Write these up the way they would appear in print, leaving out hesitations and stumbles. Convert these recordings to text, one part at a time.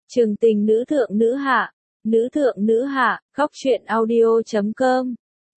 Trường tình nữ thượng nữ hạ, góc truyện audio.com.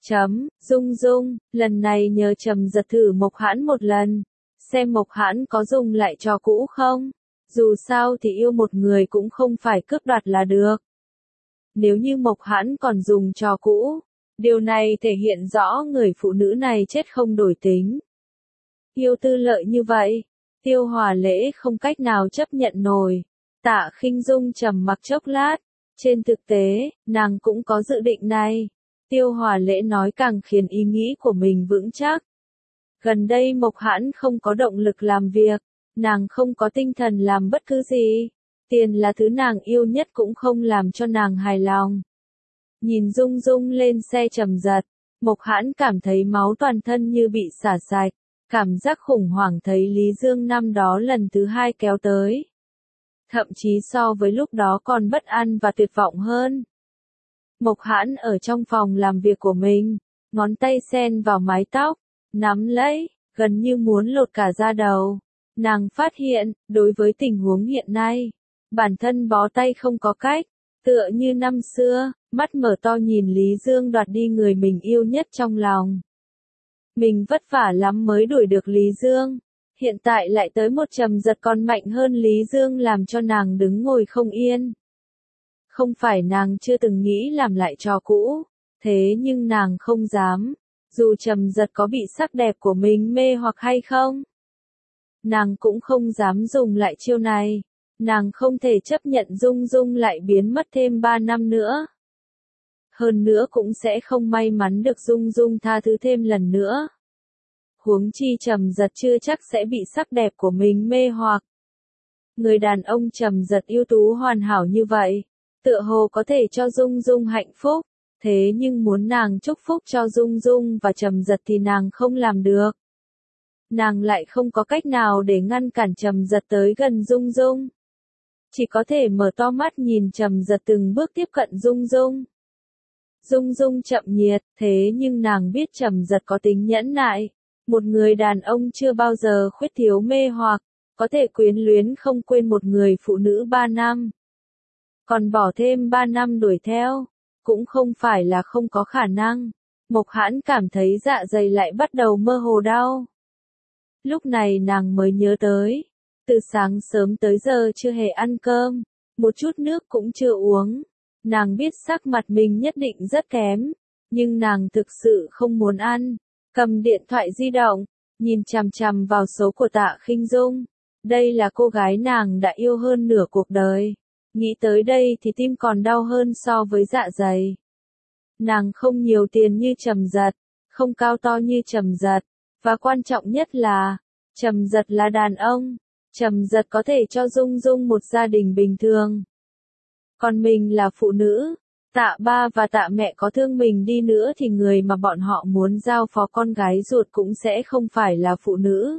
Dung Dung, lần này nhờ Trầm Giật thử Mộc Hãn một lần, xem Mộc Hãn có dùng lại trò cũ không, dù sao thì yêu một người cũng không phải cướp đoạt là được. Nếu như Mộc Hãn còn dùng trò cũ, điều này thể hiện rõ người phụ nữ này chết không đổi tính. Yêu tư lợi như vậy, Tiêu Hòa Lễ không cách nào chấp nhận nổi. Tạ Khinh Dung trầm mặc chốc lát, trên thực tế, nàng cũng có dự định này. Tiêu Hòa Lễ nói càng khiến ý nghĩ của mình vững chắc. Gần đây Mộc Hãn không có động lực làm việc, nàng không có tinh thần làm bất cứ gì. Tiền là thứ nàng yêu nhất cũng không làm cho nàng hài lòng. Nhìn Dung Dung lên xe Trầm Giật, Mộc Hãn cảm thấy máu toàn thân như bị xả sạch, cảm giác khủng hoảng thấy Lý Dương năm đó lần thứ hai kéo tới. Thậm chí so với lúc đó còn bất an và tuyệt vọng hơn. Mộc Hãn ở trong phòng làm việc của mình, ngón tay sen vào mái tóc, nắm lấy, gần như muốn lột cả da đầu. Nàng phát hiện, đối với tình huống hiện nay, bản thân bó tay không có cách, tựa như năm xưa, mắt mở to nhìn Lý Dương đoạt đi người mình yêu nhất trong lòng. Mình vất vả lắm mới đuổi được Lý Dương, hiện tại lại tới một Trầm Giật còn mạnh hơn Lý Dương làm cho nàng đứng ngồi không yên. Không phải nàng chưa từng nghĩ làm lại trò cũ, thế nhưng nàng không dám, dù Trầm Giật có bị sắc đẹp của mình mê hoặc hay không. Nàng cũng không dám dùng lại chiêu này, nàng không thể chấp nhận Dung Dung lại biến mất thêm 3 năm nữa. Hơn nữa cũng sẽ không may mắn được Dung Dung tha thứ thêm lần nữa. Huống chi Trầm Giật chưa chắc sẽ bị sắc đẹp của mình mê hoặc. Người đàn ông Trầm Giật ưu tú hoàn hảo như vậy, tựa hồ có thể cho Dung Dung hạnh phúc, thế nhưng muốn nàng chúc phúc cho Dung Dung và Trầm Giật thì nàng không làm được. Nàng lại không có cách nào để ngăn cản Trầm Giật tới gần Dung Dung. Chỉ có thể mở to mắt nhìn Trầm Giật từng bước tiếp cận Dung Dung. Dung Dung chậm nhiệt, thế nhưng nàng biết Trầm Giật có tính nhẫn nại. Một người đàn ông chưa bao giờ khuyết thiếu mê hoặc, có thể quyến luyến không quên một người phụ nữ 3 năm. Còn bỏ thêm 3 năm đuổi theo, cũng không phải là không có khả năng. Mộc Hãn cảm thấy dạ dày lại bắt đầu mơ hồ đau. Lúc này nàng mới nhớ tới, từ sáng sớm tới giờ chưa hề ăn cơm, một chút nước cũng chưa uống. Nàng biết sắc mặt mình nhất định rất kém, nhưng nàng thực sự không muốn ăn. Cầm điện thoại di động, nhìn chằm chằm vào số của Tạ Khinh Dung. Đây là cô gái nàng đã yêu hơn nửa cuộc đời. Nghĩ tới đây thì tim còn đau hơn so với dạ dày. Nàng không nhiều tiền như Trầm Giật, không cao to như Trầm Giật, và quan trọng nhất là, Trầm Giật là đàn ông. Trầm Giật có thể cho Dung Dung một gia đình bình thường. Còn mình là phụ nữ. Tạ ba và tạ mẹ có thương mình đi nữa thì người mà bọn họ muốn giao phó con gái ruột cũng sẽ không phải là phụ nữ.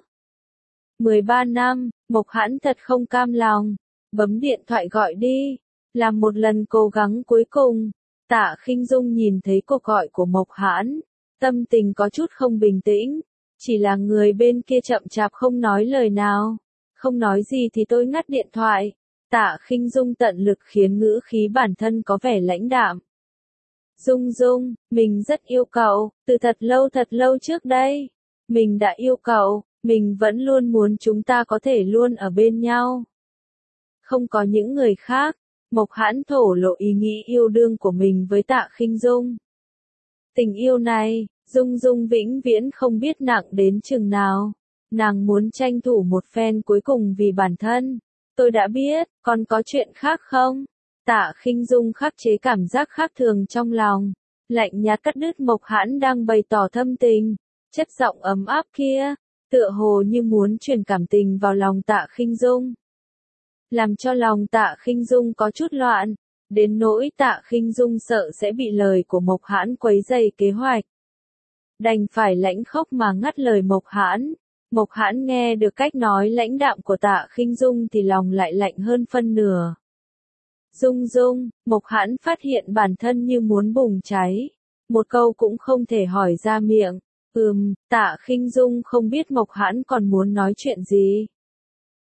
13 năm, Mộc Hãn thật không cam lòng, bấm điện thoại gọi đi, làm một lần cố gắng cuối cùng. Tạ Khinh Dung nhìn thấy cuộc gọi của Mộc Hãn, tâm tình có chút không bình tĩnh, chỉ là người bên kia chậm chạp không nói lời nào, không nói gì thì tôi ngắt điện thoại. Tạ Khinh Dung tận lực khiến ngữ khí bản thân có vẻ lãnh đạm. Dung Dung, mình rất yêu cậu, từ thật lâu trước đây. Mình đã yêu cậu, mình vẫn luôn muốn chúng ta có thể luôn ở bên nhau. Không có những người khác, Mộc Hãn thổ lộ ý nghĩ yêu đương của mình với Tạ Khinh Dung. Tình yêu này, Dung Dung vĩnh viễn không biết nặng đến chừng nào. Nàng muốn tranh thủ một phen cuối cùng vì bản thân. Tôi đã biết, còn có chuyện khác không? Tạ Khinh Dung khắc chế cảm giác khác thường trong lòng, lạnh nhạt cắt đứt Mộc Hãn đang bày tỏ thâm tình, chất giọng ấm áp kia, tựa hồ như muốn truyền cảm tình vào lòng Tạ Khinh Dung. Làm cho lòng Tạ Khinh Dung có chút loạn, đến nỗi Tạ Khinh Dung sợ sẽ bị lời của Mộc Hãn quấy rầy kế hoạch. Đành phải lãnh khốc mà ngắt lời Mộc Hãn. Mộc Hãn nghe được cách nói lãnh đạm của Tạ Khinh Dung thì lòng lại lạnh hơn phân nửa. Dung Dung, Mộc Hãn phát hiện bản thân như muốn bùng cháy. Một câu cũng không thể hỏi ra miệng. Tạ Khinh Dung không biết Mộc Hãn còn muốn nói chuyện gì.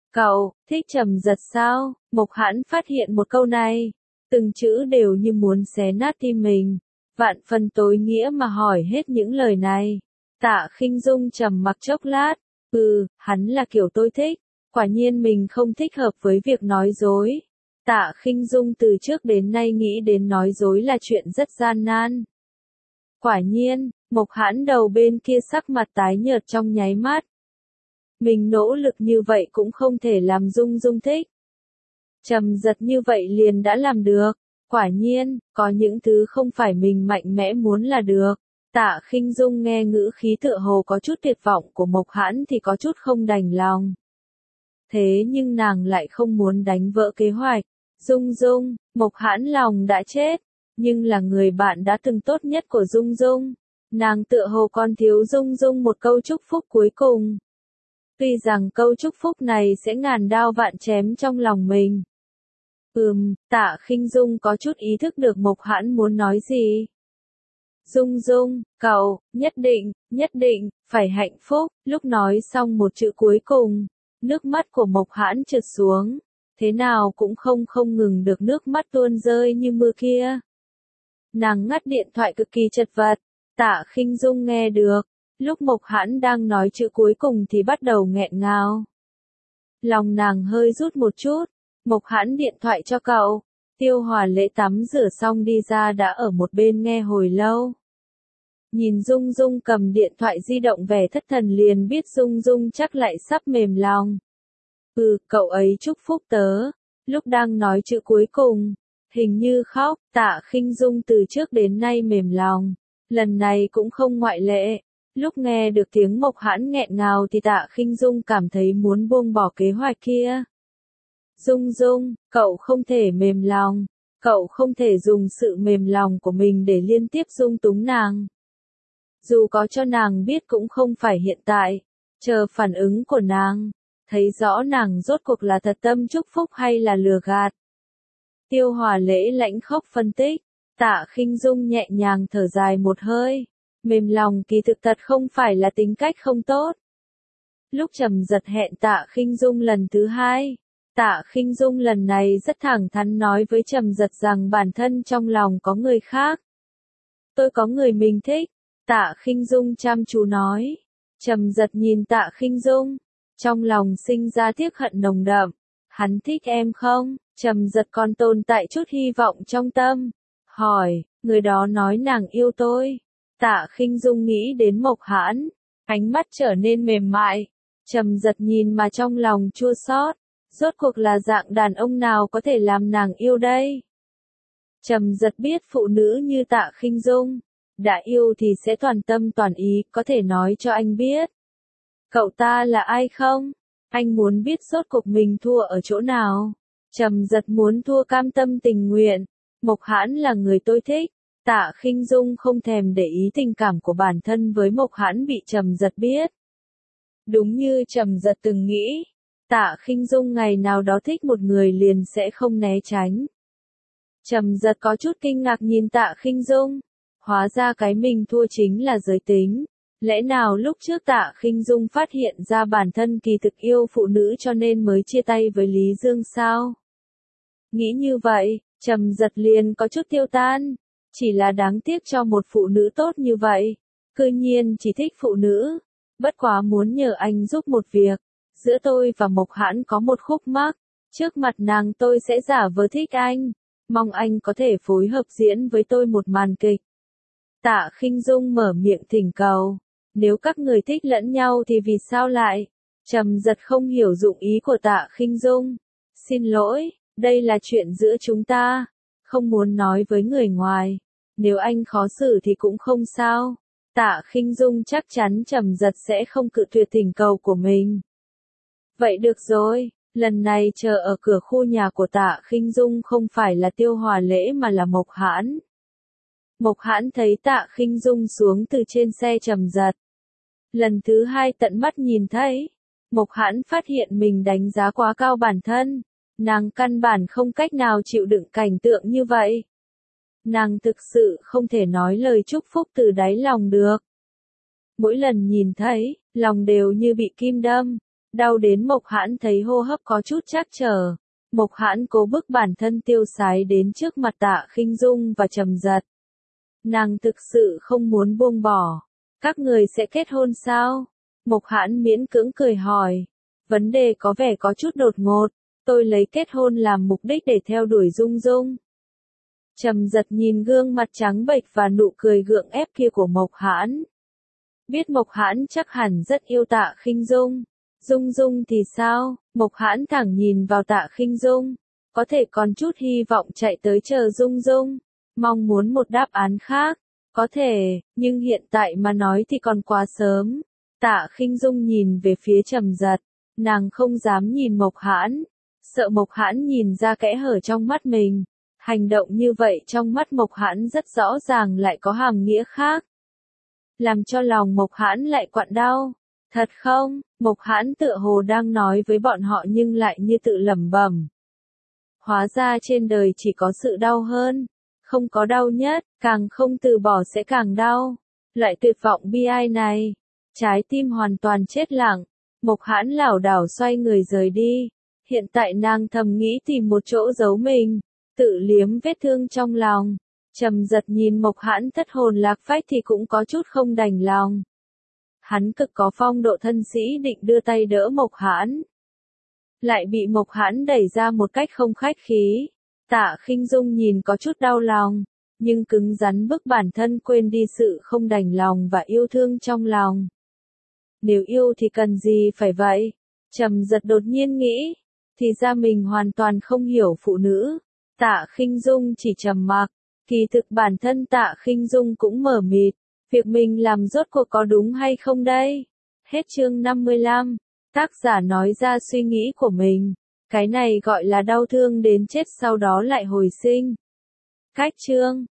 Cậu, thích Trầm Giật sao? Mộc Hãn phát hiện một câu này. Từng chữ đều như muốn xé nát tim mình. Vạn phần tối nghĩa mà hỏi hết những lời này. Tạ Khinh Dung trầm mặc chốc lát. Hắn là kiểu tôi thích. Quả nhiên mình không thích hợp với việc nói dối. Tạ Khinh Dung từ trước đến nay nghĩ đến nói dối là chuyện rất gian nan. Quả nhiên, Mộc Hãn đầu bên kia sắc mặt tái nhợt trong nháy mắt. Mình nỗ lực như vậy cũng không thể làm Dung Dung thích. Trầm Giật như vậy liền đã làm được. Quả nhiên, có những thứ không phải mình mạnh mẽ muốn là được. Tạ Khinh Dung nghe ngữ khí tựa hồ có chút tuyệt vọng của Mộc Hãn thì có chút không đành lòng. Thế nhưng nàng lại không muốn đánh vỡ kế hoạch. Dung Dung, Mộc Hãn lòng đã chết, nhưng là người bạn đã từng tốt nhất của Dung Dung. Nàng tựa hồ còn thiếu Dung Dung một câu chúc phúc cuối cùng. Tuy rằng câu chúc phúc này sẽ ngàn đao vạn chém trong lòng mình. Tạ Khinh Dung có chút ý thức được Mộc Hãn muốn nói gì. Dung Dung, cậu, nhất định, phải hạnh phúc. Lúc nói xong một chữ cuối cùng, nước mắt của Mộc Hãn trượt xuống. Thế nào cũng không ngừng được nước mắt tuôn rơi như mưa kia. Nàng ngắt điện thoại cực kỳ chật vật. Tạ Khinh Dung nghe được. Lúc Mộc Hãn đang nói chữ cuối cùng thì bắt đầu nghẹn ngào. Lòng nàng hơi rút một chút. Mộc Hãn điện thoại cho cậu. Tiêu Hòa Lễ tắm rửa xong đi ra đã ở một bên nghe hồi lâu. Nhìn Dung Dung cầm điện thoại di động vẻ thất thần liền biết Dung Dung chắc lại sắp mềm lòng. Cậu ấy chúc phúc tớ. Lúc đang nói chữ cuối cùng, hình như khóc. Tạ Khinh Dung từ trước đến nay mềm lòng. Lần này cũng không ngoại lệ. Lúc nghe được tiếng Mộc Hãn nghẹn ngào thì Tạ Khinh Dung cảm thấy muốn buông bỏ kế hoạch kia. Dung Dung, cậu không thể mềm lòng. Cậu không thể dùng sự mềm lòng của mình để liên tiếp dung túng nàng. Dù có cho nàng biết cũng không phải hiện tại. Chờ phản ứng của nàng. Thấy rõ nàng rốt cuộc là thật tâm chúc phúc hay là lừa gạt. Tiêu Hòa Lễ lãnh khóc phân tích. Tạ Khinh Dung nhẹ nhàng thở dài một hơi. Mềm lòng kỳ thực thật không phải là tính cách không tốt. Lúc Trầm Giật hẹn Tạ Khinh Dung lần thứ hai, Tạ Khinh Dung lần này rất thẳng thắn nói với Trầm Giật rằng bản thân trong lòng có người khác. Tôi có người mình thích. Tạ Khinh Dung chăm chú nói. Trầm Giật nhìn Tạ Khinh Dung, trong lòng sinh ra tiếc hận nồng đậm. Hắn thích em không? Trầm Giật còn tồn tại chút hy vọng trong tâm. Hỏi, người đó nói nàng yêu tôi. Tạ Khinh Dung nghĩ đến Mộc Hãn, ánh mắt trở nên mềm mại. Trầm Giật nhìn mà trong lòng chua xót. Rốt cuộc là dạng đàn ông nào có thể làm nàng yêu đây? Trầm Giật biết phụ nữ như Tạ Khinh Dung, đã yêu thì sẽ toàn tâm toàn ý, có thể nói cho anh biết. Cậu ta là ai không? Anh muốn biết rốt cuộc mình thua ở chỗ nào. Trầm Giật muốn thua cam tâm tình nguyện. Mộc Hãn là người tôi thích. Tạ Khinh Dung không thèm để ý tình cảm của bản thân với Mộc Hãn bị Trầm Giật biết. Đúng như Trầm Giật từng nghĩ, Tạ Khinh Dung ngày nào đó thích một người liền sẽ không né tránh. Trầm Giật có chút kinh ngạc nhìn Tạ Khinh Dung. Hóa ra cái mình thua chính là giới tính. Lẽ nào lúc trước Tạ Khinh Dung phát hiện ra bản thân kỳ thực yêu phụ nữ cho nên mới chia tay với Lý Dương sao? Nghĩ như vậy, Trầm Giật liền có chút tiêu tan. Chỉ là đáng tiếc cho một phụ nữ tốt như vậy. Cư nhiên chỉ thích phụ nữ. Bất quá muốn nhờ anh giúp một việc. Giữa tôi và Mộc Hãn có một khúc mắc. Trước mặt nàng tôi sẽ giả vờ thích anh. Mong anh có thể phối hợp diễn với tôi một màn kịch. Tạ Khinh Dung mở miệng thỉnh cầu. Nếu các người thích lẫn nhau thì vì sao lại? Trầm Giật không hiểu dụng ý của Tạ Khinh Dung. Xin lỗi, đây là chuyện giữa chúng ta. Không muốn nói với người ngoài. Nếu anh khó xử thì cũng không sao. Tạ Khinh Dung chắc chắn Trầm Giật sẽ không cự tuyệt thỉnh cầu của mình. Vậy được rồi, lần này chờ ở cửa khu nhà của Tạ Khinh Dung không phải là Tiêu Hòa Lễ mà là Mộc Hãn. Mộc Hãn thấy Tạ Khinh Dung xuống từ trên xe Trầm Giật. Lần thứ hai tận mắt nhìn thấy, Mộc Hãn phát hiện mình đánh giá quá cao bản thân. Nàng căn bản không cách nào chịu đựng cảnh tượng như vậy. Nàng thực sự không thể nói lời chúc phúc từ đáy lòng được. Mỗi lần nhìn thấy, lòng đều như bị kim đâm. Đau đến Mộc Hãn thấy hô hấp có chút trắc trở. Mộc Hãn cố bức bản thân tiêu sái đến trước mặt Tạ Khinh Dung và Trầm Giật. Nàng thực sự không muốn buông bỏ. Các người sẽ kết hôn sao? Mộc Hãn miễn cưỡng cười hỏi. Vấn đề có vẻ có chút đột ngột. Tôi lấy kết hôn làm mục đích để theo đuổi Dung Dung. Trầm Giật nhìn gương mặt trắng bệch và nụ cười gượng ép kia của Mộc Hãn. Biết Mộc Hãn chắc hẳn rất yêu Tạ Khinh Dung. Dung Dung thì sao? Mộc Hãn thẳng nhìn vào Tạ Khinh Dung. Có thể còn chút hy vọng chạy tới chờ Dung Dung. Mong muốn một đáp án khác. Có thể, nhưng hiện tại mà nói thì còn quá sớm. Tạ Khinh Dung nhìn về phía Trầm Giật. Nàng không dám nhìn Mộc Hãn. Sợ Mộc Hãn nhìn ra kẽ hở trong mắt mình. Hành động như vậy trong mắt Mộc Hãn rất rõ ràng lại có hàm nghĩa khác. Làm cho lòng Mộc Hãn lại quặn đau. Thật không? Mộc Hãn tựa hồ đang nói với bọn họ nhưng lại như tự lẩm bẩm. Hóa ra trên đời chỉ có sự đau hơn. Không có đau nhất, càng không từ bỏ sẽ càng đau. Loại tuyệt vọng bi ai này. Trái tim hoàn toàn chết lặng. Mộc Hãn lảo đảo xoay người rời đi. Hiện tại nàng thầm nghĩ tìm một chỗ giấu mình. Tự liếm vết thương trong lòng. Trầm Giật nhìn Mộc Hãn thất hồn lạc phách thì cũng có chút không đành lòng. Hắn cực có phong độ thân sĩ định đưa tay đỡ Mộc Hãn. Lại bị Mộc Hãn đẩy ra một cách không khách khí. Tạ Khinh Dung nhìn có chút đau lòng, nhưng cứng rắn bức bản thân quên đi sự không đành lòng và yêu thương trong lòng. Nếu yêu thì cần gì phải vậy? Trầm Giật đột nhiên nghĩ, thì ra mình hoàn toàn không hiểu phụ nữ. Tạ Khinh Dung chỉ trầm mặc, kỳ thực bản thân Tạ Khinh Dung cũng mờ mịt. Việc mình làm rốt cuộc có đúng hay không đây? Hết chương 55. Tác giả nói ra suy nghĩ của mình. Cái này gọi là đau thương đến chết sau đó lại hồi sinh. Cách chương